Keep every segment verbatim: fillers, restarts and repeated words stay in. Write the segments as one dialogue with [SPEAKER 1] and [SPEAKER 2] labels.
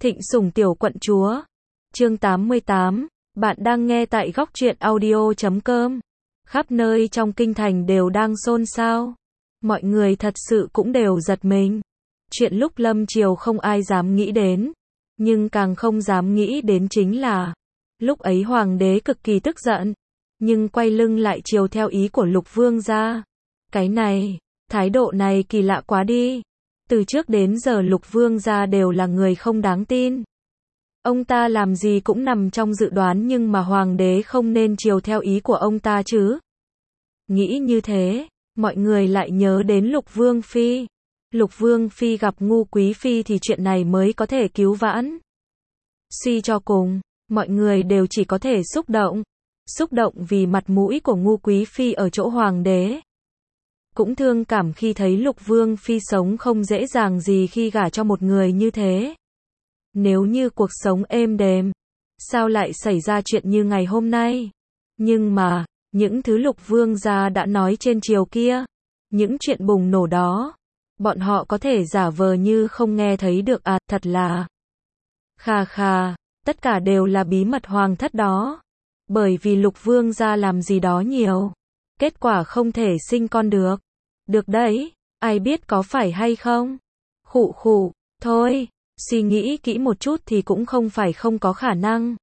[SPEAKER 1] Thịnh Sủng tiểu quận chúa. Chương tám mươi tám. Bạn đang nghe tại góc truyện audio chấm com. Khắp nơi trong kinh thành đều đang xôn xao. Mọi người thật sự cũng đều giật mình. Chuyện lúc lâm triều không ai dám nghĩ đến. Nhưng càng không dám nghĩ đến chính là lúc ấy hoàng đế cực kỳ tức giận. Nhưng quay lưng lại chiều theo ý của Lục Vương gia. Cái này, thái độ này kỳ lạ quá đi. Từ trước đến giờ Lục Vương gia đều là người không đáng tin. Ông ta làm gì cũng nằm trong dự đoán nhưng mà hoàng đế không nên chiều theo ý của ông ta chứ. Nghĩ như thế, mọi người lại nhớ đến Lục Vương Phi. Lục Vương Phi gặp Ngu Quý Phi thì chuyện này mới có thể cứu vãn. Suy cho cùng, mọi người đều chỉ có thể xúc động. Xúc động vì mặt mũi của Ngu Quý Phi ở chỗ hoàng đế. Cũng thương cảm khi thấy Lục Vương Phi sống không dễ dàng gì khi gả cho một người như thế. Nếu như cuộc sống êm đềm, sao lại xảy ra chuyện như ngày hôm nay? Nhưng mà, những thứ Lục Vương gia đã nói trên chiều kia, những chuyện bùng nổ đó, bọn họ có thể giả vờ như không nghe thấy được à, thật là khà khà, tất cả đều là bí mật hoàng thất đó. Bởi vì Lục Vương gia làm gì đó nhiều, kết quả không thể sinh con được. Được đấy, ai biết có phải hay không? Khụ khụ, thôi, suy nghĩ kỹ một chút thì cũng không phải không có khả năng.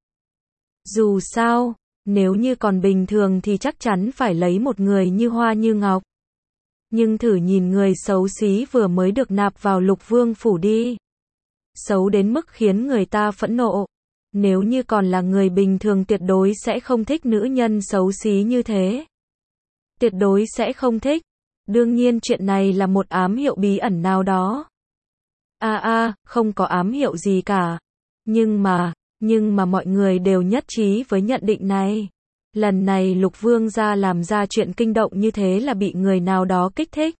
[SPEAKER 1] Dù sao, nếu như còn bình thường thì chắc chắn phải lấy một người như hoa như ngọc. Nhưng thử nhìn người xấu xí vừa mới được nạp vào Lục Vương phủ đi. Xấu đến mức khiến người ta phẫn nộ. Nếu như còn là người bình thường tuyệt đối sẽ không thích nữ nhân xấu xí như thế. Tuyệt đối sẽ không thích. Đương nhiên chuyện này là một ám hiệu bí ẩn nào đó. A a, không có ám hiệu gì cả. Nhưng mà, nhưng mà mọi người đều nhất trí với nhận định này. Lần này Lục Vương gia làm ra chuyện kinh động như thế là bị người nào đó kích thích.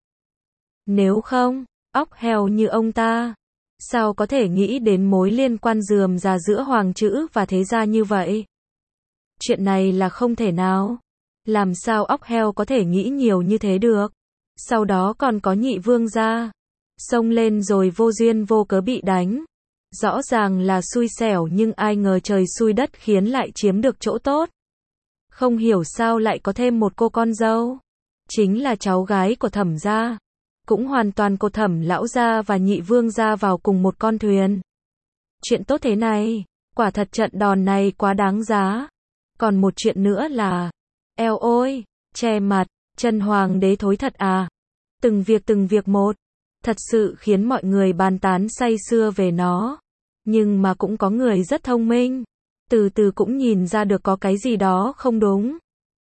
[SPEAKER 1] Nếu không, óc heo như ông ta, sao có thể nghĩ đến mối liên quan rườm rà giữa hoàng chữ và thế gia như vậy? Chuyện này là không thể nào. Làm sao óc heo có thể nghĩ nhiều như thế được? Sau đó còn có Nhị Vương gia xông lên rồi vô duyên vô cớ bị đánh. Rõ ràng là xui xẻo nhưng ai ngờ trời xui đất khiến lại chiếm được chỗ tốt. Không hiểu sao lại có thêm một cô con dâu. Chính là cháu gái của Thẩm gia. Cũng hoàn toàn cô Thẩm lão gia và Nhị Vương gia vào cùng một con thuyền. Chuyện tốt thế này, quả thật trận đòn này quá đáng giá. Còn một chuyện nữa là, eo ôi, che mặt, chân hoàng đế thối thật à. Từng việc từng việc một, thật sự khiến mọi người bàn tán say sưa về nó. Nhưng mà cũng có người rất thông minh, từ từ cũng nhìn ra được có cái gì đó không đúng.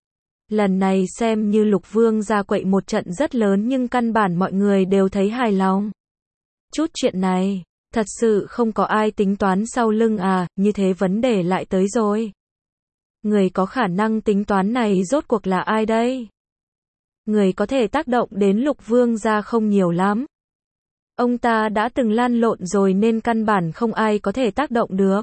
[SPEAKER 1] Lần này xem như Lục Vương gia quậy một trận rất lớn nhưng căn bản mọi người đều thấy hài lòng. Chút chuyện này, thật sự không có ai tính toán sau lưng à, như thế vấn đề lại tới rồi. Người có khả năng tính toán này rốt cuộc là ai đây? Người có thể tác động đến Lục Vương gia không nhiều lắm. Ông ta đã từng lan lộn rồi nên căn bản không ai có thể tác động được.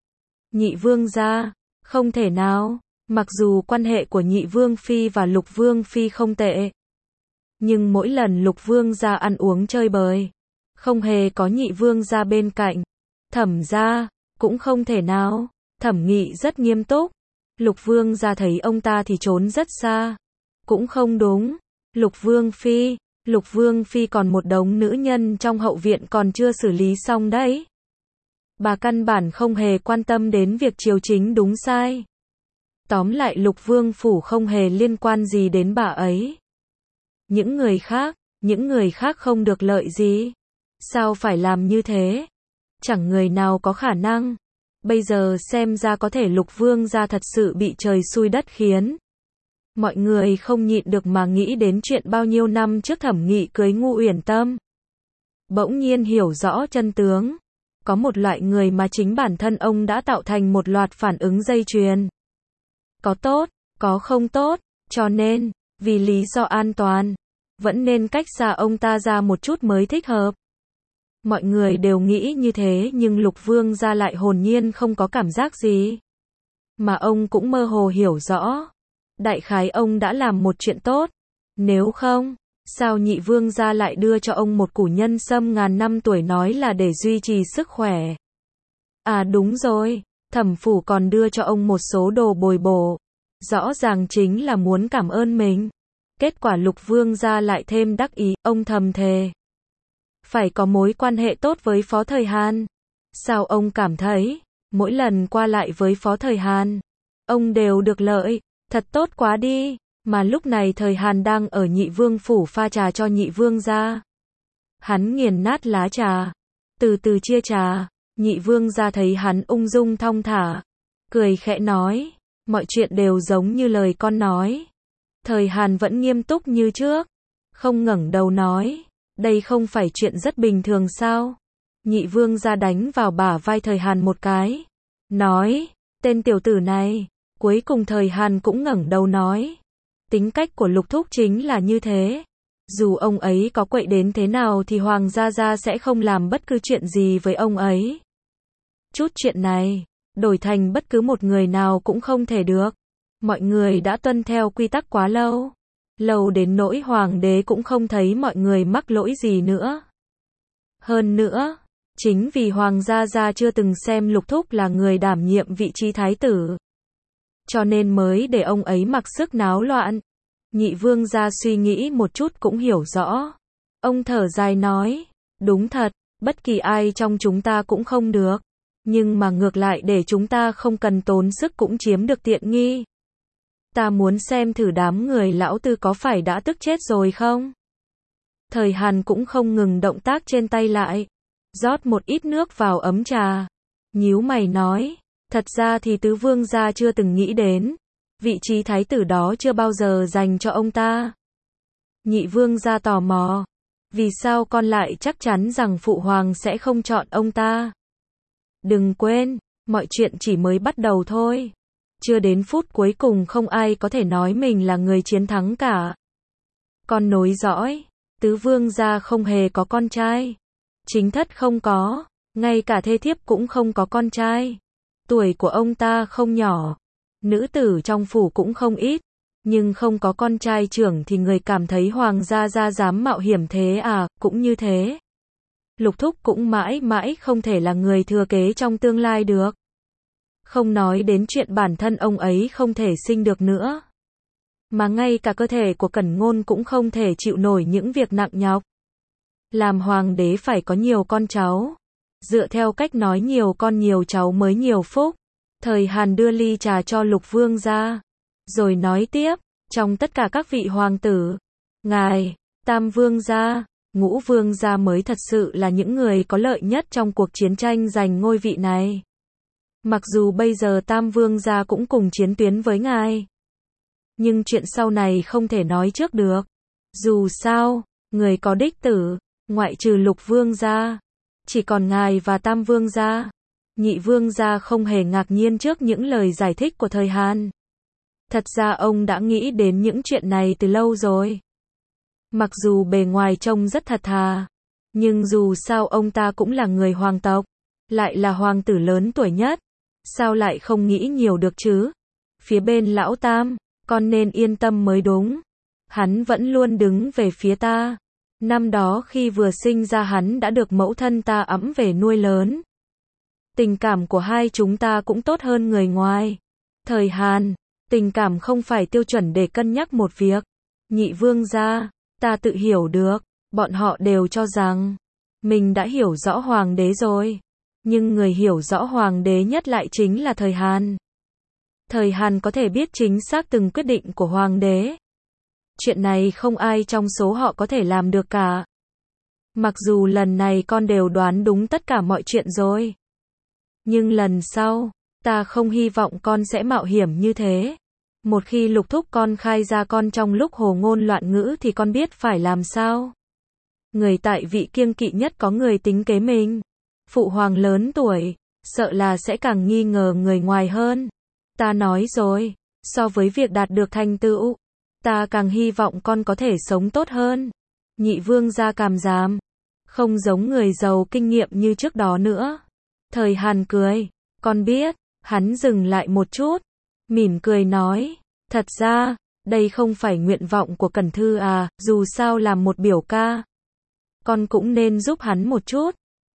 [SPEAKER 1] Nhị Vương gia, không thể nào. Mặc dù quan hệ của Nhị Vương Phi và Lục Vương Phi không tệ. Nhưng mỗi lần Lục Vương gia ăn uống chơi bời, không hề có Nhị Vương gia bên cạnh. Thẩm gia, cũng không thể nào. Thẩm Nghị rất nghiêm túc. Lục Vương gia thấy ông ta thì trốn rất xa. Cũng không đúng. Lục Vương Phi, Lục Vương Phi còn một đống nữ nhân trong hậu viện còn chưa xử lý xong đấy. Bà căn bản không hề quan tâm đến việc triều chính đúng sai. Tóm lại Lục Vương phủ không hề liên quan gì đến bà ấy. Những người khác, những người khác không được lợi gì. Sao phải làm như thế? Chẳng người nào có khả năng. Bây giờ xem ra có thể Lục Vương gia thật sự bị trời xui đất khiến. Mọi người không nhịn được mà nghĩ đến chuyện bao nhiêu năm trước Thẩm Nghị cưới Ngu Uyển Tâm. Bỗng nhiên hiểu rõ chân tướng. Có một loại người mà chính bản thân ông đã tạo thành một loạt phản ứng dây chuyền. Có tốt, có không tốt, cho nên, vì lý do an toàn, vẫn nên cách xa ông ta ra một chút mới thích hợp. Mọi người đều nghĩ như thế nhưng Lục Vương gia lại hồn nhiên không có cảm giác gì. Mà ông cũng mơ hồ hiểu rõ. Đại khái ông đã làm một chuyện tốt. Nếu không, sao Nhị Vương gia lại đưa cho ông một củ nhân sâm ngàn năm tuổi nói là để duy trì sức khỏe. À đúng rồi, thẩm phủ còn đưa cho ông một số đồ bồi bổ. Rõ ràng chính là muốn cảm ơn mình. Kết quả Lục Vương gia lại thêm đắc ý, ông thầm thề. Phải có mối quan hệ tốt với Phó Thời Hàn. Sao ông cảm thấy, mỗi lần qua lại với Phó Thời Hàn, ông đều được lợi, thật tốt quá đi. Mà lúc này Thời Hàn đang ở Nhị Vương phủ pha trà cho Nhị Vương gia. Hắn nghiền nát lá trà, từ từ chia trà. Nhị Vương gia thấy hắn ung dung thong thả, cười khẽ nói, mọi chuyện đều giống như lời con nói. Thời Hàn vẫn nghiêm túc như trước, không ngẩng đầu nói, đây không phải chuyện rất bình thường sao? Nhị Vương gia đánh vào bả vai Thời Hàn một cái, nói, tên tiểu tử này. Cuối cùng Thời Hàn cũng ngẩng đầu nói, tính cách của Lục thúc chính là như thế. Dù ông ấy có quậy đến thế nào thì Hoàng gia gia sẽ không làm bất cứ chuyện gì với ông ấy. Chút chuyện này, đổi thành bất cứ một người nào cũng không thể được. Mọi người đã tuân theo quy tắc quá lâu. Lâu đến nỗi Hoàng đế cũng không thấy mọi người mắc lỗi gì nữa. Hơn nữa, chính vì Hoàng gia gia chưa từng xem Lục thúc là người đảm nhiệm vị trí thái tử, cho nên mới để ông ấy mặc sức náo loạn. Nhị Vương gia suy nghĩ một chút cũng hiểu rõ. Ông thở dài nói, đúng thật, bất kỳ ai trong chúng ta cũng không được. Nhưng mà ngược lại để chúng ta không cần tốn sức cũng chiếm được tiện nghi. Ta muốn xem thử đám người lão tư có phải đã tức chết rồi không? Thời Hàn cũng không ngừng động tác trên tay lại. Rót một ít nước vào ấm trà. Nhíu mày nói, thật ra thì tứ vương gia chưa từng nghĩ đến. Vị trí thái tử đó chưa bao giờ dành cho ông ta. Nhị Vương gia tò mò. Vì sao con lại chắc chắn rằng Phụ Hoàng sẽ không chọn ông ta? Đừng quên, mọi chuyện chỉ mới bắt đầu thôi. Chưa đến phút cuối cùng không ai có thể nói mình là người chiến thắng cả. Con nối dõi, tứ vương gia không hề có con trai. Chính thất không có, ngay cả thê thiếp cũng không có con trai. Tuổi của ông ta không nhỏ, nữ tử trong phủ cũng không ít, nhưng không có con trai trưởng thì người cảm thấy Hoàng gia gia dám mạo hiểm thế à, cũng như thế. Lục thúc cũng mãi mãi không thể là người thừa kế trong tương lai được. Không nói đến chuyện bản thân ông ấy không thể sinh được nữa, mà ngay cả cơ thể của Cẩn Ngôn cũng không thể chịu nổi những việc nặng nhọc. Làm hoàng đế phải có nhiều con cháu. Dựa theo cách nói nhiều con nhiều cháu mới nhiều phúc. Thời Hàn đưa ly trà cho Lục Vương gia, rồi nói tiếp, trong tất cả các vị hoàng tử, ngài, Tam Vương gia, Ngũ Vương gia mới thật sự là những người có lợi nhất trong cuộc chiến tranh giành ngôi vị này. Mặc dù bây giờ Tam Vương gia cũng cùng chiến tuyến với ngài, nhưng chuyện sau này không thể nói trước được. Dù sao, người có đích tử, ngoại trừ Lục Vương gia, chỉ còn ngài và Tam Vương gia. Nhị Vương gia không hề ngạc nhiên trước những lời giải thích của Thời Hàn. Thật ra ông đã nghĩ đến những chuyện này từ lâu rồi. Mặc dù bề ngoài trông rất thật thà, nhưng dù sao ông ta cũng là người hoàng tộc, lại là hoàng tử lớn tuổi nhất. Sao lại không nghĩ nhiều được chứ? Phía bên lão Tam, con nên yên tâm mới đúng. Hắn vẫn luôn đứng về phía ta. Năm đó khi vừa sinh ra hắn đã được mẫu thân ta ẵm về nuôi lớn. Tình cảm của hai chúng ta cũng tốt hơn người ngoài. Thời Hàn, tình cảm không phải tiêu chuẩn để cân nhắc một việc. Nhị Vương gia, ta tự hiểu được, bọn họ đều cho rằng mình đã hiểu rõ hoàng đế rồi. Nhưng người hiểu rõ hoàng đế nhất lại chính là Thời Hàn. Thời Hàn có thể biết chính xác từng quyết định của hoàng đế. Chuyện này không ai trong số họ có thể làm được cả. Mặc dù lần này con đều đoán đúng tất cả mọi chuyện rồi, nhưng lần sau, ta không hy vọng con sẽ mạo hiểm như thế. Một khi Lục thúc con khai ra con trong lúc hồ ngôn loạn ngữ thì con biết phải làm sao. Người tại vị kiêng kỵ nhất có người tính kế mình. Phụ hoàng lớn tuổi, sợ là sẽ càng nghi ngờ người ngoài hơn. Ta nói rồi, so với việc đạt được thành tựu, ta càng hy vọng con có thể sống tốt hơn. Nhị Vương gia cảm giảm, không giống người giàu kinh nghiệm như trước đó nữa. Thời Hàn cười, con biết. Hắn dừng lại một chút, mỉm cười nói, thật ra, đây không phải nguyện vọng của Cẩn Thư à, dù sao làm một biểu ca, con cũng nên giúp hắn một chút.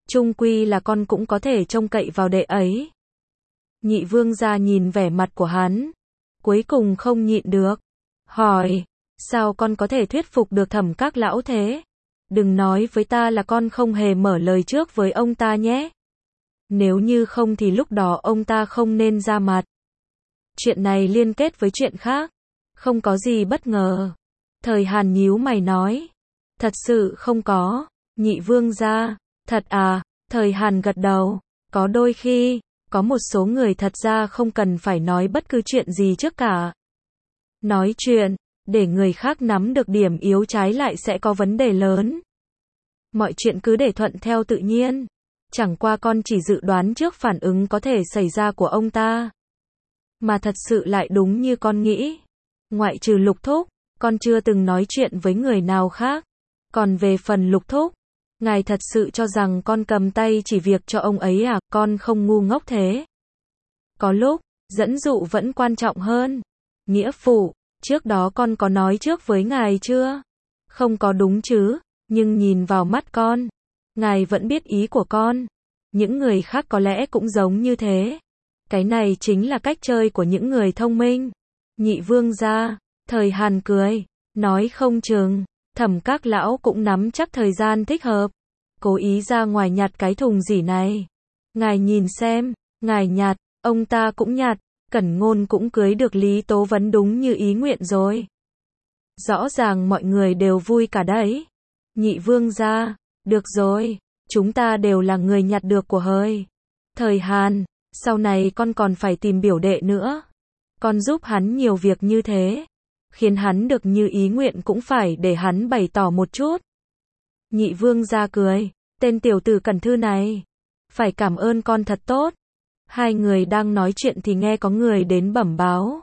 [SPEAKER 1] Chung quy là con cũng có thể trông cậy vào đệ ấy. Nhị vương gia nhìn vẻ mặt của hắn, cuối cùng không nhịn được, hỏi, sao con có thể thuyết phục được Thẩm Các lão thế? Đừng nói với ta là con không hề mở lời trước với ông ta nhé. Nếu như không thì lúc đó ông ta không nên ra mặt. Chuyện này liên kết với chuyện khác, không có gì bất ngờ. Thời Hàn nhíu mày nói, thật sự không có. Nhị vương gia, thật à? Thời Hàn gật đầu, có đôi khi, có một số người thật ra không cần phải nói bất cứ chuyện gì trước cả. Nói chuyện, để người khác nắm được điểm yếu trái lại sẽ có vấn đề lớn. Mọi chuyện cứ để thuận theo tự nhiên. Chẳng qua con chỉ dự đoán trước phản ứng có thể xảy ra của ông ta. Mà thật sự lại đúng như con nghĩ. Ngoại trừ Lục Thúc, con chưa từng nói chuyện với người nào khác. Còn về phần Lục Thúc, ngài thật sự cho rằng con cầm tay chỉ việc cho ông ấy à? Con không ngu ngốc thế. Có lúc, dẫn dụ vẫn quan trọng hơn. Nghĩa phụ, trước đó con có nói trước với ngài chưa? Không có đúng chứ, nhưng nhìn vào mắt con, ngài vẫn biết ý của con. Những người khác có lẽ cũng giống như thế. Cái này chính là cách chơi của những người thông minh. Nhị vương gia, Thời Hàn cười, nói không chừng, Thẩm Các lão cũng nắm chắc thời gian thích hợp. Cố ý ra ngoài nhặt cái thùng rỉ này. Ngài nhìn xem, ngài nhặt, ông ta cũng nhặt, Cẩn Ngôn cũng cưới được Lý Tố Vấn đúng như ý nguyện rồi. Rõ ràng mọi người đều vui cả đấy. Nhị vương gia, được rồi, chúng ta đều là người nhặt được của hời. Thời Hàn, sau này con còn phải tìm biểu đệ nữa. Con giúp hắn nhiều việc như thế, khiến hắn được như ý nguyện cũng phải để hắn bày tỏ một chút. Nhị vương gia cười, tên tiểu tử Cẩn Thư này, phải cảm ơn con thật tốt. Hai người đang nói chuyện thì nghe có người đến bẩm báo.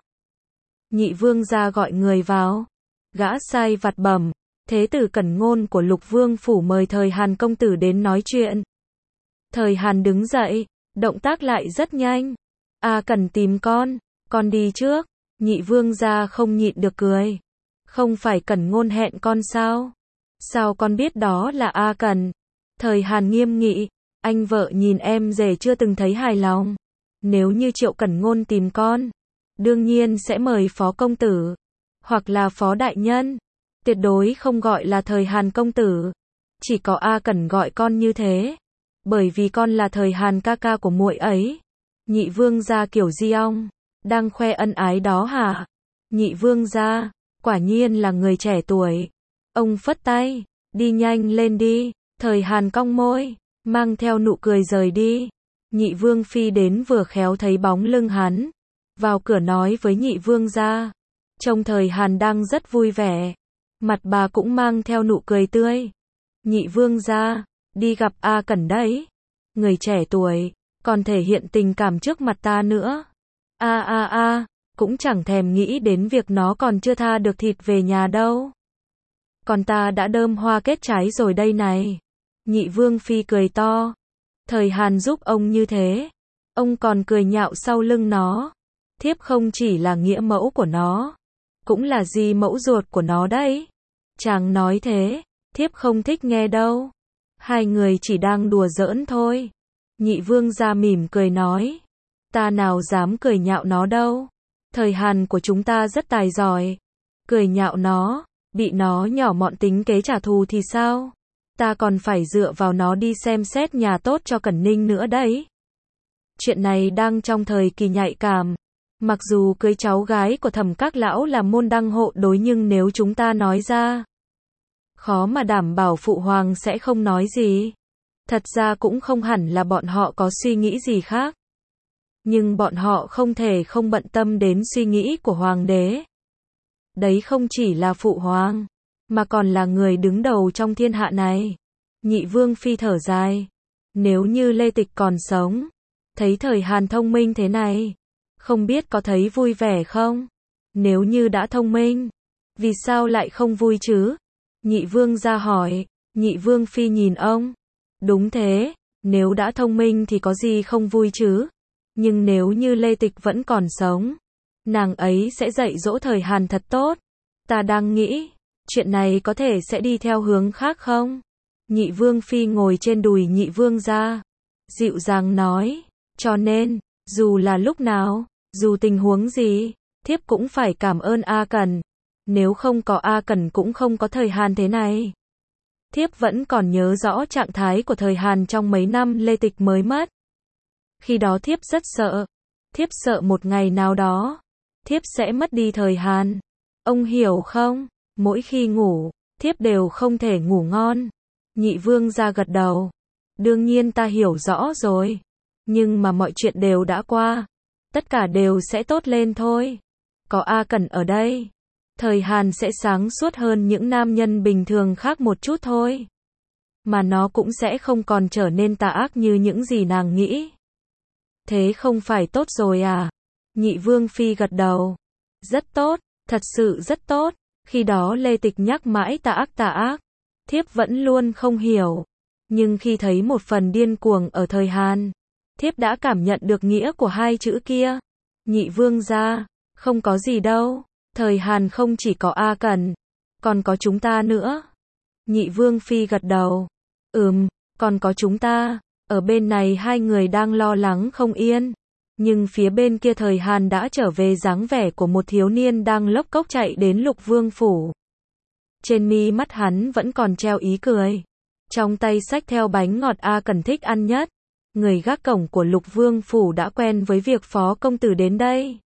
[SPEAKER 1] Nhị vương gia gọi người vào. Gã sai vặt bẩm, thế tử Cẩn Ngôn của Lục Vương phủ mời Thời Hàn công tử đến nói chuyện. Thời Hàn đứng dậy, động tác lại rất nhanh. A Cẩn tìm con, con đi trước. Nhị vương gia không nhịn được cười. Không phải Cẩn Ngôn hẹn con sao? Sao con biết đó là A Cẩn? Thời Hàn nghiêm nghị, anh vợ nhìn em rể chưa từng thấy hài lòng. Nếu như Triệu Cẩn Ngôn tìm con, đương nhiên sẽ mời phó công tử, hoặc là phó đại nhân. Tuyệt đối không gọi là Thời Hàn công tử. Chỉ có A Cẩn gọi con như thế, bởi vì con là Thời Hàn ca ca của muội ấy. Nhị vương gia kiểu gì ông đang khoe ân ái đó hả? Nhị vương gia, quả nhiên là người trẻ tuổi. Ông phất tay, đi nhanh lên đi. Thời Hàn cong môi, mang theo nụ cười rời đi. Nhị vương phi đến vừa khéo thấy bóng lưng hắn, vào cửa nói với nhị vương gia. Trông Thời Hàn đang rất vui vẻ, mặt bà cũng mang theo nụ cười tươi. Nhị vương gia, đi gặp A Cẩn đấy. Người trẻ tuổi, còn thể hiện tình cảm trước mặt ta nữa. A a a, cũng chẳng thèm nghĩ đến việc nó còn chưa tha được thịt về nhà đâu. Còn ta đã đơm hoa kết trái rồi đây này. Nhị vương phi cười to. Thời Hàn giúp ông như thế, ông còn cười nhạo sau lưng nó. Thiếp không chỉ là nghĩa mẫu của nó, cũng là di mẫu ruột của nó đấy. Chàng nói thế, thiếp không thích nghe đâu. Hai người chỉ đang đùa giỡn thôi. Nhị vương gia mỉm cười nói, ta nào dám cười nhạo nó đâu. Thời Hàn của chúng ta rất tài giỏi. Cười nhạo nó, bị nó nhỏ mọn tính kế trả thù thì sao? Ta còn phải dựa vào nó đi xem xét nhà tốt cho Cẩn Ninh nữa đấy. Chuyện này đang trong thời kỳ nhạy cảm. Mặc dù cưới cháu gái của Thẩm Các lão là môn đăng hộ đối, nhưng nếu chúng ta nói ra, khó mà đảm bảo phụ hoàng sẽ không nói gì. Thật ra cũng không hẳn là bọn họ có suy nghĩ gì khác, nhưng bọn họ không thể không bận tâm đến suy nghĩ của hoàng đế. Đấy không chỉ là phụ hoàng, mà còn là người đứng đầu trong thiên hạ này. Nhị vương phi thở dài, nếu như Lê Tịch còn sống, thấy Thời Hàn thông minh thế này, không biết có thấy vui vẻ không? Nếu như đã thông minh, vì sao lại không vui chứ? Nhị vương ra hỏi. Nhị vương phi nhìn ông, đúng thế, nếu đã thông minh thì có gì không vui chứ? Nhưng nếu như Lê Tịch vẫn còn sống, nàng ấy sẽ dạy dỗ Thời Hàn thật tốt. Ta đang nghĩ, chuyện này có thể sẽ đi theo hướng khác không? Nhị Vương Phi ngồi trên đùi Nhị Vương gia, dịu dàng nói, cho nên, dù là lúc nào, dù tình huống gì, thiếp cũng phải cảm ơn A Cẩn. Nếu không có A Cẩn cũng không có thời Hàn thế này. Thiếp vẫn còn nhớ rõ trạng thái của thời Hàn trong mấy năm Lê Tịch mới mất. Khi đó thiếp rất sợ. Thiếp sợ một ngày nào đó, thiếp sẽ mất đi thời Hàn. Ông hiểu không? Mỗi khi ngủ, thiếp đều không thể ngủ ngon. Nhị Vương gia gật đầu. Đương nhiên ta hiểu rõ rồi. Nhưng mà mọi chuyện đều đã qua. Tất cả đều sẽ tốt lên thôi. Có A Cẩn ở đây, thời Hàn sẽ sáng suốt hơn những nam nhân bình thường khác một chút thôi. Mà nó cũng sẽ không còn trở nên tà ác như những gì nàng nghĩ. Thế không phải tốt rồi à? Nhị Vương Phi gật đầu. Rất tốt, thật sự rất tốt. Khi đó Lê Tịch nhắc mãi tà ác tà ác. Thiếp vẫn luôn không hiểu. Nhưng khi thấy một phần điên cuồng ở thời Hàn, thiếp đã cảm nhận được nghĩa của hai chữ kia. Nhị Vương gia, không có gì đâu. Thời Hàn không chỉ có A Cẩn, còn có chúng ta nữa. Nhị Vương Phi gật đầu. Ừm, còn có chúng ta. Ở bên này hai người đang lo lắng không yên. Nhưng phía bên kia thời Hàn đã trở về dáng vẻ của một thiếu niên đang lốc cốc chạy đến Lục Vương phủ. Trên mi mắt hắn vẫn còn treo ý cười. Trong tay xách theo bánh ngọt A Cẩn thích ăn nhất. Người gác cổng của Lục Vương phủ đã quen với việc phó công tử đến đây.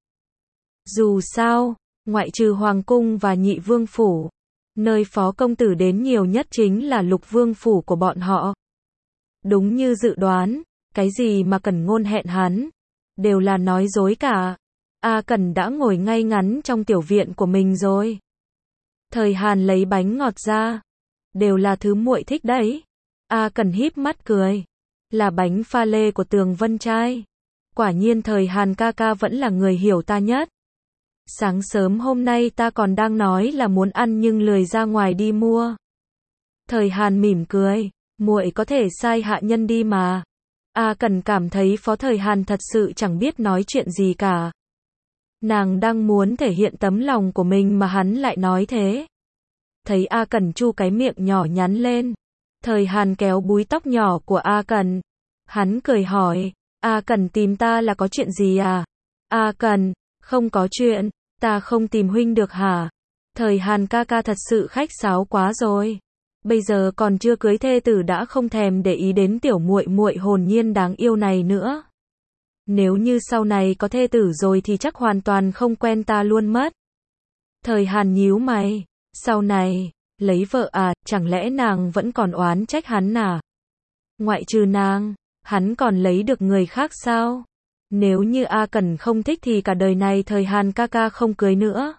[SPEAKER 1] Dù sao, ngoại trừ Hoàng cung và Nhị Vương phủ, nơi phó công tử đến nhiều nhất chính là Lục Vương phủ của bọn họ. Đúng như dự đoán, cái gì mà Cẩn Ngôn hẹn hắn, đều là nói dối cả. A Cẩn đã ngồi ngay ngắn trong tiểu viện của mình rồi. Thời Hàn lấy bánh ngọt ra, đều là thứ muội thích đấy. A Cẩn híp mắt cười, là bánh pha lê của Tường Vân trai. Quả nhiên thời Hàn ca ca vẫn là người hiểu ta nhất. Sáng sớm hôm nay ta còn đang nói là muốn ăn nhưng lười ra ngoài đi mua. Thời Hàn mỉm cười, muội có thể sai hạ nhân đi mà. A Cẩn cảm thấy Phó Thời Hàn thật sự chẳng biết nói chuyện gì cả. Nàng đang muốn thể hiện tấm lòng của mình mà hắn lại nói thế. Thấy A Cẩn chu cái miệng nhỏ nhắn lên, Thời Hàn kéo búi tóc nhỏ của A Cẩn. Hắn cười hỏi, A Cẩn tìm ta là có chuyện gì à? A Cẩn, không có chuyện, ta không tìm huynh được hả? Thời Hàn ca ca thật sự khách sáo quá rồi. Bây giờ còn chưa cưới thê tử đã không thèm để ý đến tiểu muội muội hồn nhiên đáng yêu này nữa. Nếu như sau này có thê tử rồi thì chắc hoàn toàn không quen ta luôn mất. Thời Hàn nhíu mày, sau này, lấy vợ à, chẳng lẽ nàng vẫn còn oán trách hắn à? Ngoại trừ nàng, hắn còn lấy được người khác sao? Nếu như A Cẩn không thích thì cả đời này Thời Hàn ca ca không cưới nữa.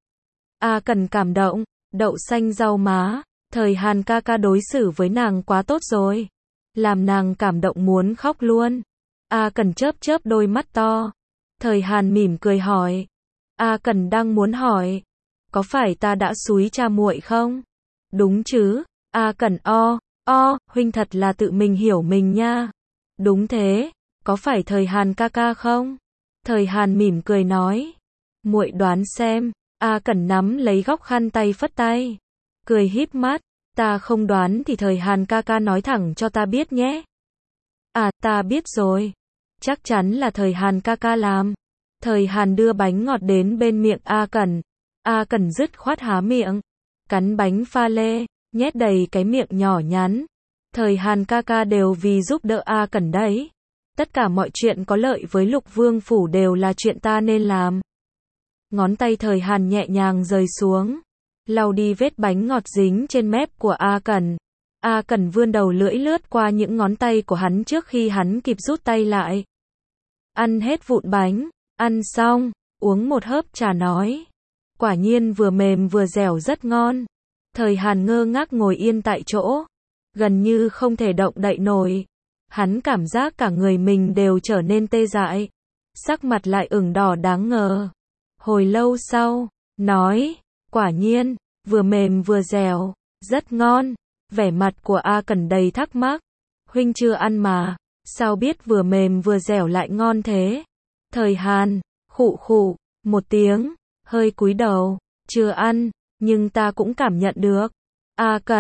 [SPEAKER 1] A Cẩn cảm động, đậu xanh rau má, Thời Hàn ca ca đối xử với nàng quá tốt rồi. Làm nàng cảm động muốn khóc luôn. A Cẩn chớp chớp đôi mắt to. Thời Hàn mỉm cười hỏi. A Cẩn đang muốn hỏi, có phải ta đã xúi cha muội không? Đúng chứ? A Cẩn o, o, huynh thật là tự mình hiểu mình nha. Đúng thế, có phải Thời Hàn ca ca không? Thời Hàn mỉm cười nói. Muội đoán xem. A Cẩn nắm lấy góc khăn tay phất tay, cười híp mắt. Ta không đoán thì Thời Hàn ca ca nói thẳng cho ta biết nhé. À, ta biết rồi. Chắc chắn là Thời Hàn ca ca làm. Thời Hàn đưa bánh ngọt đến bên miệng A Cẩn. A Cẩn dứt khoát há miệng, cắn bánh pha lê, nhét đầy cái miệng nhỏ nhắn. Thời Hàn ca ca đều vì giúp đỡ A Cẩn đấy. Tất cả mọi chuyện có lợi với Lục Vương phủ đều là chuyện ta nên làm. Ngón tay Thời Hàn nhẹ nhàng rời xuống, lau đi vết bánh ngọt dính trên mép của A Cẩn. A Cẩn vươn đầu lưỡi lướt qua những ngón tay của hắn trước khi hắn kịp rút tay lại. Ăn hết vụn bánh, ăn xong, uống một hớp trà nói. Quả nhiên vừa mềm vừa dẻo rất ngon. Thời Hàn ngơ ngác ngồi yên tại chỗ, gần như không thể động đậy nổi. Hắn cảm giác cả người mình đều trở nên tê dại, sắc mặt lại ửng đỏ đáng ngờ. Hồi lâu sau, nói, quả nhiên, vừa mềm vừa dẻo, rất ngon. Vẻ mặt của A Cẩn đầy thắc mắc. Huynh chưa ăn mà, sao biết vừa mềm vừa dẻo lại ngon thế? Thời Hàn, khụ khụ, một tiếng, hơi cúi đầu, chưa ăn, nhưng ta cũng cảm nhận được. A Cẩn,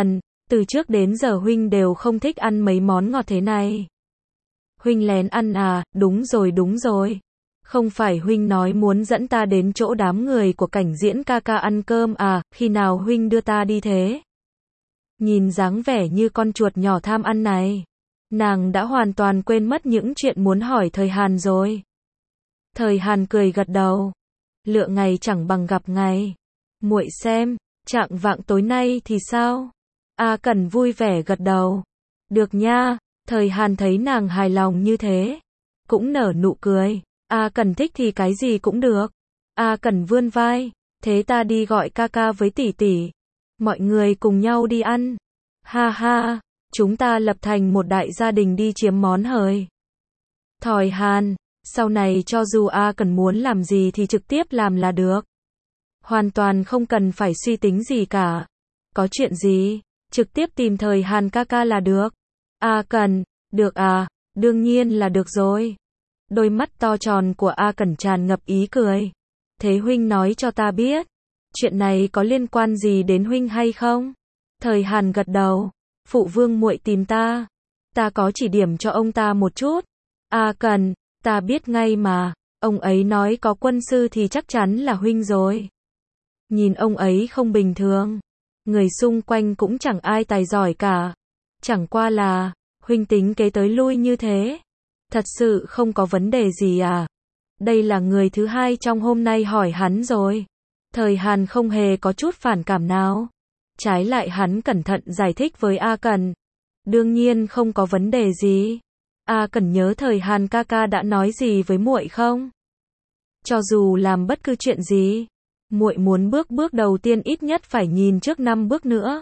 [SPEAKER 1] Từ trước đến giờ huynh đều không thích ăn mấy món ngọt thế này. Huynh lén ăn à, đúng rồi đúng rồi. Không phải huynh nói muốn dẫn ta đến chỗ đám người của Cảnh Diễn ca ca ăn cơm à, khi nào huynh đưa ta đi thế? Nhìn dáng vẻ như con chuột nhỏ tham ăn này, nàng đã hoàn toàn quên mất những chuyện muốn hỏi Thời Hàn rồi. Thời Hàn cười gật đầu. Lựa ngày chẳng bằng gặp ngày. Muội xem, trạng vạng tối nay thì sao? A Cẩn vui vẻ gật đầu. Được nha. Thời Hàn thấy nàng hài lòng như thế, cũng nở nụ cười. A Cẩn thích thì cái gì cũng được. A Cẩn vươn vai. Thế ta đi gọi ca ca với tỷ tỷ. Mọi người cùng nhau đi ăn. Ha ha, chúng ta lập thành một đại gia đình đi chiếm món hời. Thời Hàn, sau này cho dù A Cẩn muốn làm gì thì trực tiếp làm là được. Hoàn toàn không cần phải suy tính gì cả. Có chuyện gì, trực tiếp tìm Thời Hàn ca ca là được. A Cẩn, được à, đương nhiên là được rồi. Đôi mắt to tròn của A Cẩn tràn ngập ý cười. Thế huynh nói cho ta biết, chuyện này có liên quan gì đến huynh hay không? Thời Hàn gật đầu. Phụ vương muội tìm ta, ta có chỉ điểm cho ông ta một chút. A Cẩn, ta biết ngay mà, ông ấy nói có quân sư thì chắc chắn là huynh rồi. Nhìn ông ấy không bình thường, người xung quanh cũng chẳng ai tài giỏi cả. Chẳng qua là, huynh tính kế tới lui như thế, thật sự không có vấn đề gì à? Đây là người thứ hai trong hôm nay hỏi hắn rồi. Thời Hàn không hề có chút phản cảm nào. Trái lại hắn cẩn thận giải thích với A Cẩn. Đương nhiên không có vấn đề gì. A Cẩn nhớ Thời Hàn ca ca đã nói gì với muội không? Cho dù làm bất cứ chuyện gì, muội muốn bước bước đầu tiên ít nhất phải nhìn trước năm bước nữa.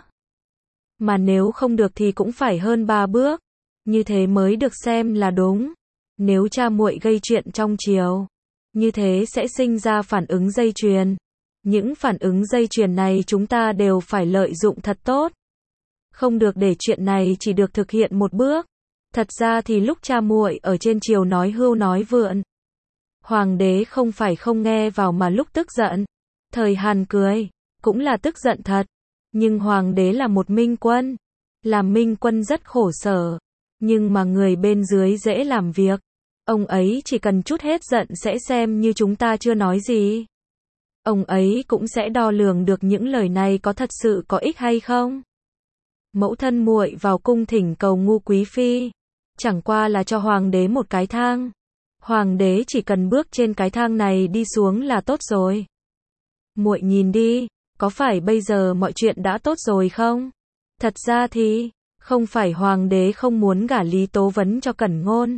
[SPEAKER 1] Mà nếu không được thì cũng phải hơn ba bước. Như thế mới được xem là đúng. Nếu cha muội gây chuyện trong chiều, như thế sẽ sinh ra phản ứng dây chuyền. Những phản ứng dây chuyền này chúng ta đều phải lợi dụng thật tốt. Không được để chuyện này chỉ được thực hiện một bước. Thật ra thì lúc cha muội ở trên triều nói hưu nói vượn, hoàng đế không phải không nghe vào mà lúc tức giận. Thời Hàn cười, cũng là tức giận thật. Nhưng hoàng đế là một minh quân. Làm minh quân rất khổ sở. Nhưng mà người bên dưới dễ làm việc. Ông ấy chỉ cần chút hết giận sẽ xem như chúng ta chưa nói gì. Ông ấy cũng sẽ đo lường được những lời này có thật sự có ích hay không. Mẫu thân muội vào cung thỉnh cầu Ngu quý phi, chẳng qua là cho hoàng đế một cái thang. Hoàng đế chỉ cần bước trên cái thang này đi xuống là tốt rồi. Muội nhìn đi, có phải bây giờ mọi chuyện đã tốt rồi không? Thật ra thì, không phải hoàng đế không muốn gả Lý Tố Vấn cho Cẩn Ngôn.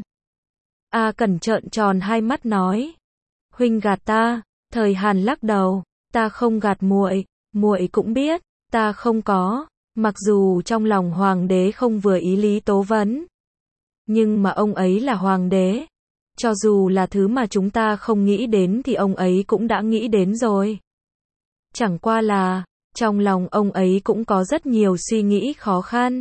[SPEAKER 1] A Cẩn trợn tròn hai mắt nói. Huynh gạt ta. Thời Hàn lắc đầu. Ta không gạt muội, muội cũng biết, ta không có. Mặc dù trong lòng hoàng đế không vừa ý Lý Tố Vấn, nhưng mà ông ấy là hoàng đế. Cho dù là thứ mà chúng ta không nghĩ đến thì ông ấy cũng đã nghĩ đến rồi. Chẳng qua là, trong lòng ông ấy cũng có rất nhiều suy nghĩ khó khăn.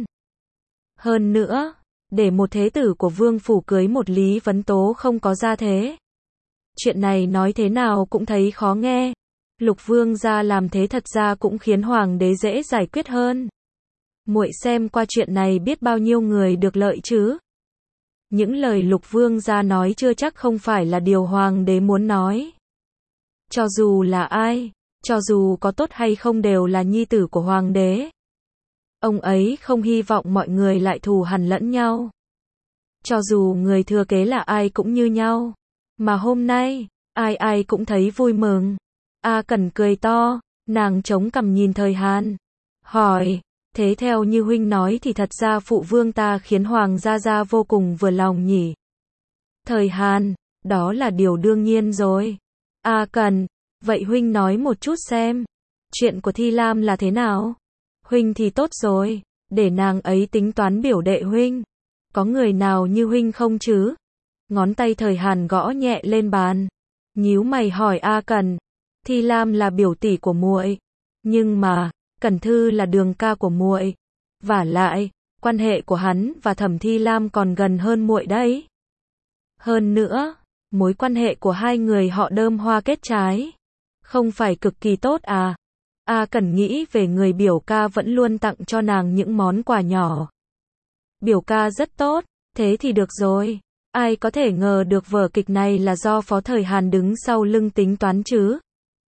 [SPEAKER 1] Hơn nữa, để một thế tử của vương phủ cưới một Lý Vấn Tố không có gia thế. Chuyện này nói thế nào cũng thấy khó nghe. Lục vương gia làm thế thật ra cũng khiến hoàng đế dễ giải quyết hơn. Muội xem qua chuyện này biết bao nhiêu người được lợi chứ. Những lời lục vương gia nói chưa chắc không phải là điều hoàng đế muốn nói. Cho dù là ai, cho dù có tốt hay không đều là nhi tử của hoàng đế. Ông ấy không hy vọng mọi người lại thù hằn lẫn nhau. Cho dù người thừa kế là ai cũng như nhau. Mà hôm nay, ai ai cũng thấy vui mừng. A Cẩn cười to, nàng chống cằm nhìn Thời Hàn. Hỏi, thế theo như huynh nói thì thật ra phụ vương ta khiến hoàng gia gia vô cùng vừa lòng nhỉ? Thời Hàn, đó là điều đương nhiên rồi. A Cẩn, vậy huynh nói một chút xem. Chuyện của Thi Lam là thế nào? Huynh thì tốt rồi, để nàng ấy tính toán biểu đệ huynh. Có người nào như huynh không chứ? Ngón tay Thời Hàn gõ nhẹ lên bàn. Nhíu mày hỏi A Cẩn. Thi Lam là biểu tỷ của muội, nhưng mà Cẩn Thư là đường ca của muội. Vả lại, quan hệ của hắn và Thẩm Thi Lam còn gần hơn muội đấy. Hơn nữa, mối quan hệ của hai người họ đơm hoa kết trái, không phải cực kỳ tốt à? A Cẩn nghĩ về người biểu ca vẫn luôn tặng cho nàng những món quà nhỏ. Biểu ca rất tốt, thế thì được rồi. Ai có thể ngờ được vở kịch này là do Phó Thời Hàn đứng sau lưng tính toán chứ?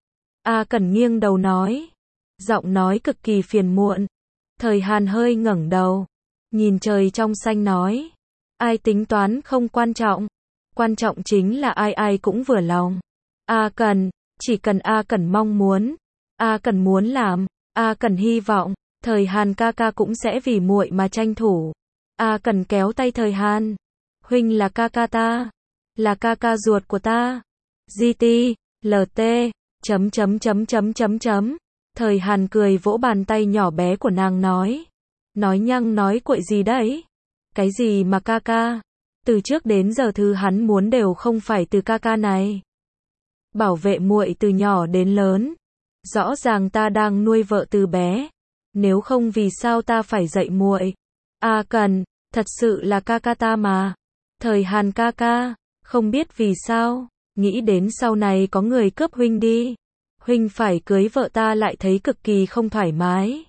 [SPEAKER 1] A Cẩn nghiêng đầu nói. Giọng nói cực kỳ phiền muộn. Thời Hàn hơi ngẩng đầu, nhìn trời trong xanh nói. Ai tính toán không quan trọng. Quan trọng chính là ai ai cũng vừa lòng. A Cẩn, chỉ cần A Cẩn mong muốn, A Cẩn muốn làm, A Cẩn hy vọng, Thời Hàn ca ca cũng sẽ vì muội mà tranh thủ. A Cẩn kéo tay Thời Hàn. Huynh là ca ca ta, là ca ca ruột của ta. giê tê, lờ tê, chấm chấm chấm chấm chấm chấm. Thời Hàn cười vỗ bàn tay nhỏ bé của nàng nói. Nói nhăng nói cuội gì đấy? Cái gì mà ca ca? Từ trước đến giờ thứ hắn muốn đều không phải từ ca ca này. Bảo vệ muội từ nhỏ đến lớn. Rõ ràng ta đang nuôi vợ từ bé. Nếu không vì sao ta phải dạy muội? A Cẩn, thật sự là ca ca ta mà. Thời Hàn ca ca, không biết vì sao, nghĩ đến sau này có người cướp huynh đi. Huynh phải cưới vợ ta lại thấy cực kỳ không thoải mái.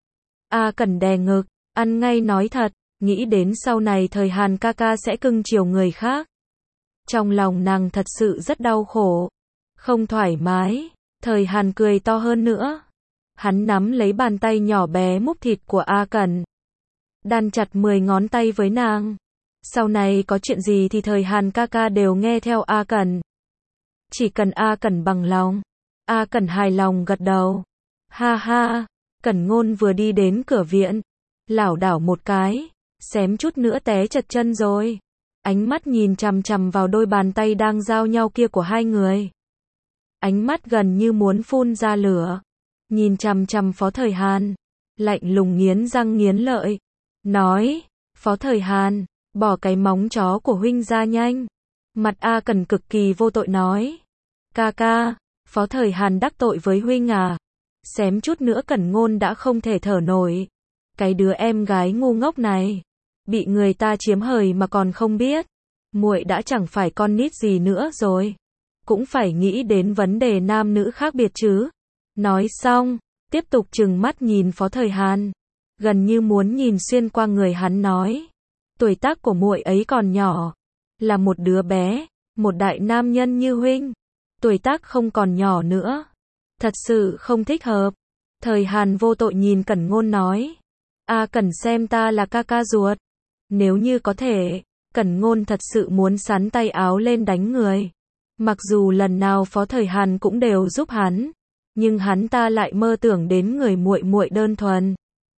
[SPEAKER 1] A Cẩn đè ngực, ăn ngay nói thật, nghĩ đến sau này Thời Hàn ca ca sẽ cưng chiều người khác. Trong lòng nàng thật sự rất đau khổ, không thoải mái. Thời Hàn cười to hơn nữa. Hắn nắm lấy bàn tay nhỏ bé múc thịt của A Cẩn, đan chặt mười ngón tay với nàng. Sau này có chuyện gì thì Thời Hàn ca ca đều nghe theo A Cẩn. Chỉ cần A Cẩn bằng lòng. A Cẩn hài lòng gật đầu. Ha ha, Cẩn Ngôn vừa đi đến cửa viện, lảo đảo một cái, xém chút nữa té trật chân rồi. Ánh mắt nhìn chằm chằm vào đôi bàn tay đang giao nhau kia của hai người. Ánh mắt gần như muốn phun ra lửa. Nhìn chằm chằm Phó Thời Hàn, lạnh lùng nghiến răng nghiến lợi. Nói, Phó Thời Hàn, bỏ cái móng chó của huynh ra nhanh. Mặt A Cẩn cực kỳ vô tội nói. Ca ca, Phó Thời Hàn đắc tội với huynh à? Xém chút nữa Cẩn Ngôn đã không thể thở nổi. Cái đứa em gái ngu ngốc này, bị người ta chiếm hời mà còn không biết. Muội đã chẳng phải con nít gì nữa rồi, cũng phải nghĩ đến vấn đề nam nữ khác biệt chứ. Nói xong, tiếp tục trừng mắt nhìn Phó Thời Hàn, gần như muốn nhìn xuyên qua người hắn nói. Tuổi tác của muội ấy còn nhỏ, là một đứa bé, một đại nam nhân như huynh, tuổi tác không còn nhỏ nữa, thật sự không thích hợp. Thời Hàn vô tội nhìn Cẩn Ngôn nói. A Cẩn xem ta là ca ca ruột. Nếu như có thể, Cẩn Ngôn thật sự muốn xắn tay áo lên đánh người. Mặc dù lần nào Phó Thời Hàn cũng đều giúp hắn, nhưng hắn ta lại mơ tưởng đến người muội muội đơn thuần,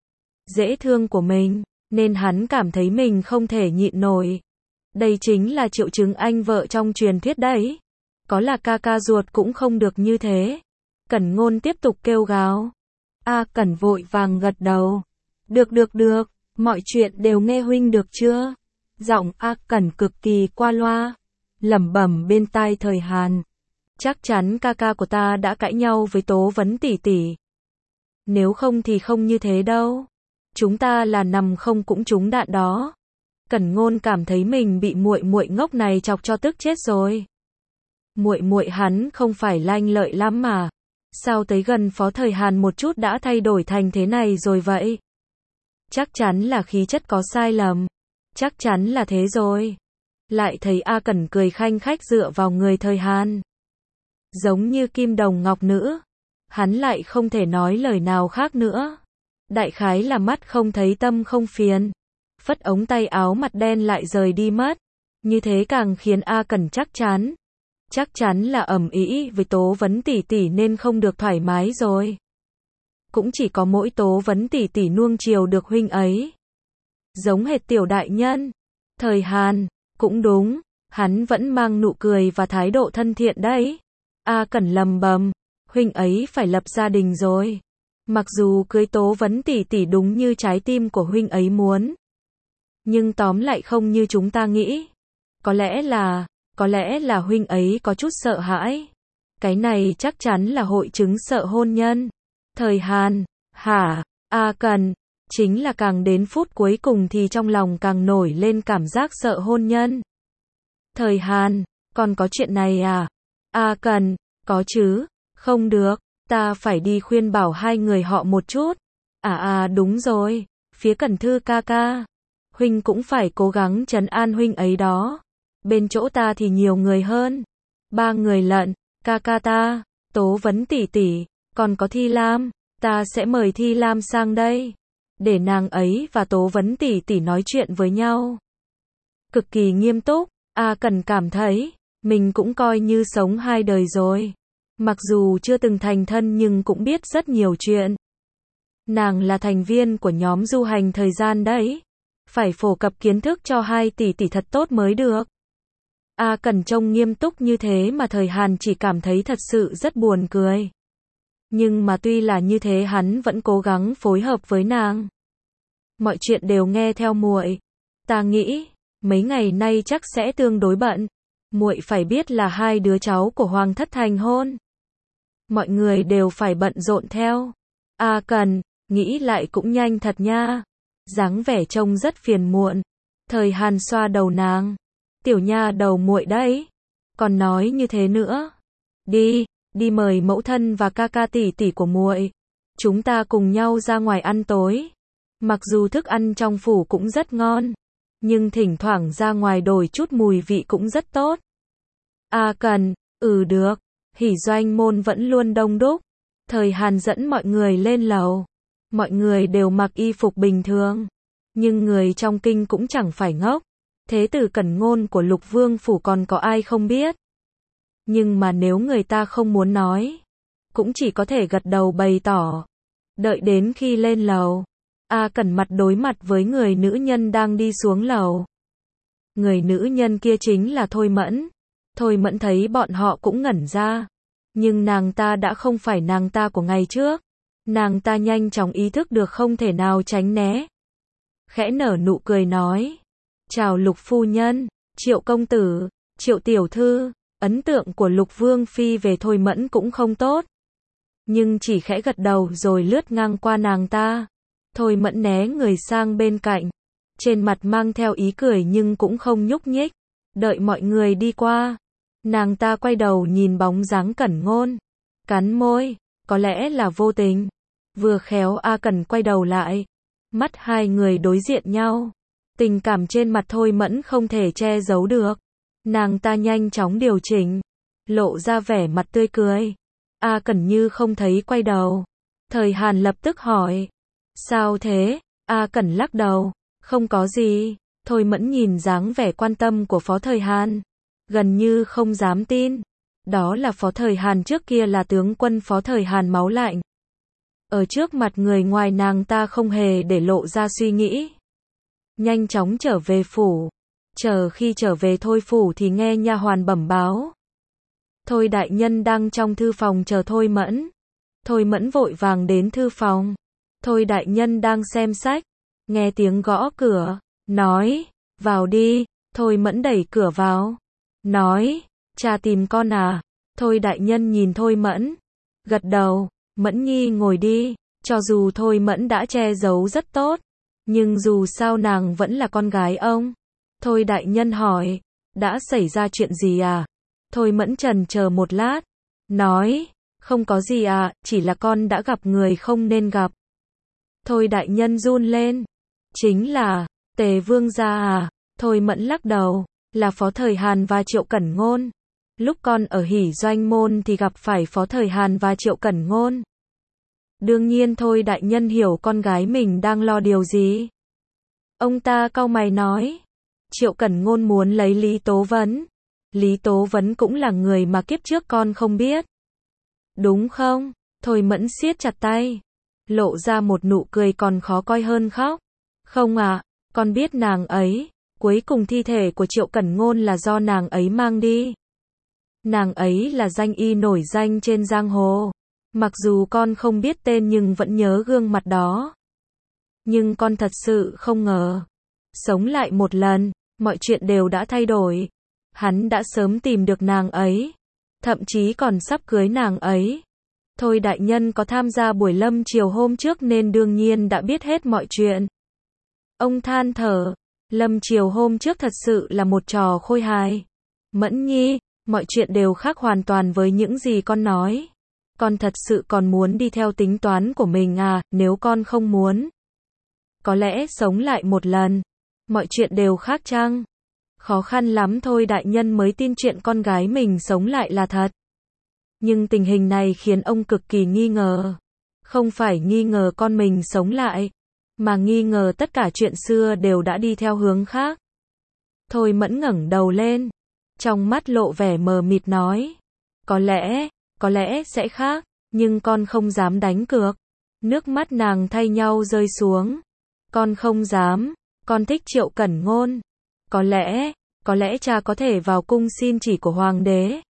[SPEAKER 1] dễ thương của mình, nên hắn cảm thấy mình không thể nhịn nổi. Đây chính là triệu chứng anh vợ trong truyền thuyết đấy. Có là ca ca ruột cũng không được như thế. Cẩn Ngôn tiếp tục kêu gào. A Cẩn vội vàng gật đầu. Được được được, mọi chuyện đều nghe huynh được chưa? Giọng A Cẩn cực kỳ qua loa, lẩm bẩm bên tai Thời Hàn. Chắc chắn ca ca của ta đã cãi nhau với Tố Vấn tỷ tỷ. Nếu không thì không như thế đâu. Chúng ta là nằm không cũng trúng đạn đó. Cẩn Ngôn cảm thấy mình bị muội muội ngốc này chọc cho tức chết rồi. Muội muội hắn không phải lanh lợi lắm mà, sao tới gần Phó Thời Hàn một chút đã thay đổi thành thế này rồi vậy? Chắc chắn là khí chất có sai lầm. Chắc chắn là thế rồi. Lại thấy A Cẩn cười khanh khách dựa vào người Thời Hàn, giống như kim đồng ngọc nữ. Hắn lại không thể nói lời nào khác nữa. Đại khái là mắt không thấy tâm không phiền. Phất ống tay áo mặt đen lại rời đi mất. Như thế càng khiến A Cẩn chắc chắn. Chắc chắn là ầm ĩ với Tố Vấn tỷ tỷ nên không được thoải mái rồi. Cũng chỉ có mỗi Tố Vấn tỷ tỷ nuông chiều được huynh ấy. Giống hệt tiểu đại nhân. Thời Hàn, cũng đúng, hắn vẫn mang nụ cười và thái độ thân thiện đấy. A Cẩn lầm bầm, huynh ấy phải lập gia đình rồi. Mặc dù cưới Tố Vấn tỷ tỷ đúng như trái tim của huynh ấy muốn, nhưng tóm lại không như chúng ta nghĩ. Có lẽ là, có lẽ là huynh ấy có chút sợ hãi. Cái này chắc chắn là hội chứng sợ hôn nhân. Thời Hàn, hả? A Cẩn, chính là càng đến phút cuối cùng thì trong lòng càng nổi lên cảm giác sợ hôn nhân. Thời Hàn, còn có chuyện này à? A Cẩn, có chứ, không được, Ta phải đi khuyên bảo hai người họ một chút. À à đúng rồi, phía Cẩn Thư ca ca. Huynh cũng phải cố gắng trấn an huynh ấy đó. Bên chỗ ta thì nhiều người hơn. Ba người lận, ca ca ta, Tố Vấn tỷ tỷ, còn có Thi Lam. Ta sẽ mời Thi Lam sang đây. Để nàng ấy và Tố Vấn tỷ tỷ nói chuyện với nhau. Cực kỳ nghiêm túc, A Cẩn cảm thấy, mình cũng coi như sống hai đời rồi. Mặc dù chưa từng thành thân nhưng cũng biết rất nhiều chuyện. Nàng là thành viên của nhóm du hành thời gian đấy. Phải phổ cập kiến thức cho hai tỷ tỷ thật tốt mới được. A Cẩn trông nghiêm túc như thế mà Thời Hàn chỉ cảm thấy thật sự rất buồn cười. Nhưng mà tuy là như thế hắn vẫn cố gắng phối hợp với nàng. Mọi chuyện đều nghe theo muội. Ta nghĩ, mấy ngày nay chắc sẽ tương đối bận. Muội phải biết là hai đứa cháu của Hoàng thất thành hôn. Mọi người đều phải bận rộn theo. A Cẩn, nghĩ lại cũng nhanh thật nha. Dáng vẻ trông rất phiền muộn. Thời Hàn xoa đầu nàng. Tiểu nha đầu muội đấy. Còn nói như thế nữa. Đi, đi mời mẫu thân và ca ca tỷ tỷ của muội. Chúng ta cùng nhau ra ngoài ăn tối. Mặc dù thức ăn trong phủ cũng rất ngon, nhưng thỉnh thoảng ra ngoài đổi chút mùi vị cũng rất tốt. A Cẩn, ừ được. Hỉ Doanh môn vẫn luôn đông đúc. Thời Hàn dẫn mọi người lên lầu. Mọi người đều mặc y phục bình thường. Nhưng người trong kinh cũng chẳng phải ngốc. Thế tử Cẩn Ngôn của Lục Vương phủ còn có ai không biết. Nhưng mà nếu người ta không muốn nói, cũng chỉ có thể gật đầu bày tỏ. Đợi đến khi lên lầu, A Cẩn mặt đối mặt với người nữ nhân đang đi xuống lầu. Người nữ nhân kia chính là Thôi Mẫn. Thôi Mẫn thấy bọn họ cũng ngẩn ra. Nhưng nàng ta đã không phải nàng ta của ngày trước. Nàng ta nhanh chóng ý thức được không thể nào tránh né. Khẽ nở nụ cười nói. Chào Lục phu nhân, Triệu công tử, Triệu tiểu thư. Ấn tượng của Lục Vương Phi về Thôi Mẫn cũng không tốt. Nhưng chỉ khẽ gật đầu rồi lướt ngang qua nàng ta. Thôi Mẫn né người sang bên cạnh. Trên mặt mang theo ý cười nhưng cũng không nhúc nhích. Đợi mọi người đi qua. Nàng ta quay đầu nhìn bóng dáng Cẩn Ngôn. Cắn môi, có lẽ là vô tình. Vừa khéo A Cẩn quay đầu lại. Mắt hai người đối diện nhau. Tình cảm trên mặt Thôi Mẫn không thể che giấu được. Nàng ta nhanh chóng điều chỉnh. Lộ ra vẻ mặt tươi cười. A Cẩn như không thấy quay đầu. Thời Hàn lập tức hỏi. Sao thế? A Cẩn lắc đầu. Không có gì. Thôi Mẫn nhìn dáng vẻ quan tâm của Phó Thời Hàn. Gần như không dám tin. Đó là Phó Thời Hàn trước kia là tướng quân Phó Thời Hàn máu lạnh. Ở trước mặt người ngoài nàng ta không hề để lộ ra suy nghĩ. Nhanh chóng trở về phủ. Chờ khi trở về Thôi phủ thì nghe nha hoàn bẩm báo. Thôi đại nhân đang trong thư phòng chờ Thôi Mẫn. Thôi Mẫn vội vàng đến thư phòng. Thôi đại nhân đang xem sách. Nghe tiếng gõ cửa. Nói, vào đi. Thôi Mẫn đẩy cửa vào. Nói, cha tìm con à. Thôi đại nhân nhìn Thôi Mẫn. Gật đầu, Mẫn nhi ngồi đi. Cho dù Thôi Mẫn đã che giấu rất tốt. Nhưng dù sao nàng vẫn là con gái ông. Thôi đại nhân hỏi, đã xảy ra chuyện gì à? Thôi Mẫn chần chờ một lát. Nói, không có gì à, chỉ là con đã gặp người không nên gặp. Thôi đại nhân run lên. Chính là, Tề Vương gia à? Thôi Mẫn lắc đầu, là Phó Thời Hàn và Triệu Cẩn Ngôn. Lúc con ở Hỉ Doanh môn thì gặp phải Phó Thời Hàn và Triệu Cẩn Ngôn. Đương nhiên Thôi đại nhân hiểu con gái mình đang lo điều gì. Ông ta cau mày nói. Triệu Cẩn Ngôn muốn lấy Lý Tố Vấn. Lý Tố Vấn cũng là người mà kiếp trước con không biết. Đúng không? Thôi Mẫn siết chặt tay. Lộ ra một nụ cười còn khó coi hơn khóc. Không à, con biết nàng ấy. Cuối cùng thi thể của Triệu Cẩn Ngôn là do nàng ấy mang đi. Nàng ấy là danh y nổi danh trên giang hồ. Mặc dù con không biết tên nhưng vẫn nhớ gương mặt đó. Nhưng con thật sự không ngờ. Sống lại một lần, mọi chuyện đều đã thay đổi. Hắn đã sớm tìm được nàng ấy. Thậm chí còn sắp cưới nàng ấy. Thôi đại nhân có tham gia buổi lâm chiều hôm trước nên đương nhiên đã biết hết mọi chuyện. Ông than thở. Lâm chiều hôm trước thật sự là một trò khôi hài. Mẫn nhi, mọi chuyện đều khác hoàn toàn với những gì con nói. Con thật sự còn muốn đi theo tính toán của mình à, nếu con không muốn. Có lẽ sống lại một lần, mọi chuyện đều khác chăng? Khó khăn lắm thôi đại nhân mới tin chuyện con gái mình sống lại là thật. Nhưng tình hình này khiến ông cực kỳ nghi ngờ. Không phải nghi ngờ con mình sống lại, mà nghi ngờ tất cả chuyện xưa đều đã đi theo hướng khác. Thôi Mẫn ngẩng đầu lên, trong mắt lộ vẻ mờ mịt nói. Có lẽ, có lẽ sẽ khác, nhưng con không dám đánh cược. Nước mắt nàng thay nhau rơi xuống. Con không dám, con thích Triệu Cẩn Ngôn. Có lẽ, có lẽ cha có thể vào cung xin chỉ của hoàng đế.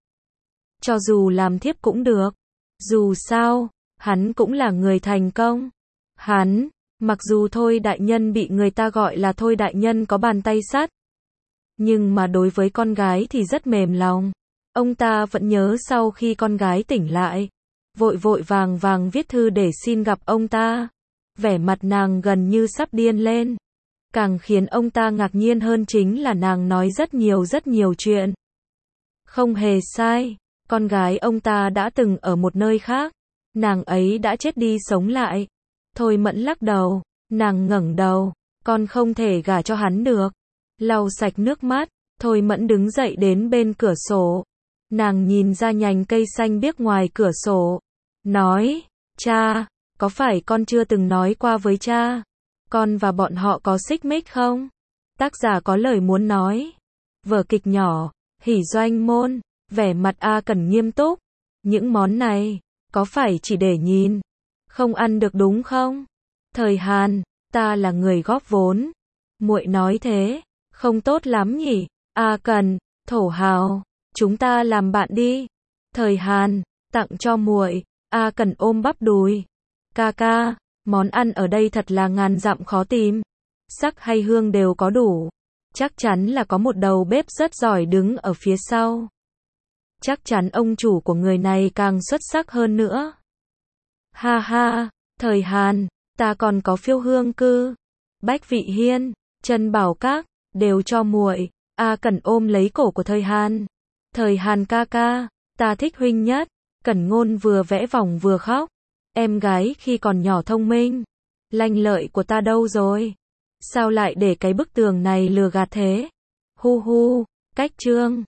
[SPEAKER 1] Cho dù làm thiếp cũng được. Dù sao, hắn cũng là người thành công. Hắn, mặc dù Thôi đại nhân bị người ta gọi là Thôi đại nhân có bàn tay sắt, nhưng mà đối với con gái thì rất mềm lòng. Ông ta vẫn nhớ sau khi con gái tỉnh lại, vội vội vàng vàng viết thư để xin gặp ông ta. Vẻ mặt nàng gần như sắp điên lên. Càng khiến ông ta ngạc nhiên hơn chính là nàng nói rất nhiều rất nhiều chuyện. Không hề sai, con gái ông ta đã từng ở một nơi khác. Nàng ấy đã chết đi sống lại. Thôi Mẫn lắc đầu, nàng ngẩng đầu, con không thể gả cho hắn được. Lau sạch nước mắt, Thôi Mẫn đứng dậy đến bên cửa sổ. Nàng nhìn ra nhành cây xanh biếc ngoài cửa sổ, nói, cha, có phải con chưa từng nói qua với cha? Con và bọn họ có xích mích không? Tác giả có lời muốn nói. Vở kịch nhỏ, Hỉ Doanh Môn, vẻ mặt A Cẩn nghiêm túc. Những món này, có phải chỉ để nhìn, không ăn được đúng không? Thời Hàn, ta là người góp vốn. Muội nói thế, không tốt lắm nhỉ? A Cẩn, thổ hào, chúng ta làm bạn đi. Thời Hàn, tặng cho muội. A Cẩn ôm bắp đùi. Ca ca, món ăn ở đây thật là ngàn dặm khó tìm. Sắc hay hương đều có đủ. Chắc chắn là có một đầu bếp rất giỏi đứng ở phía sau. Chắc chắn ông chủ của người này càng xuất sắc hơn nữa. Ha ha, Thời Hàn, ta còn có phiêu hương cư. Bách Vị Hiên, Trân Bảo Các, đều cho muội. A Cẩn ôm lấy cổ của Thời Hàn. Thời Hàn ca ca, ta thích huynh nhất. Cẩn Ngôn vừa vẽ vòng vừa khóc. Em gái khi còn nhỏ thông minh, lanh lợi của ta đâu rồi? Sao lại để cái bức tường này lừa gạt thế? Hu hu, cách chương.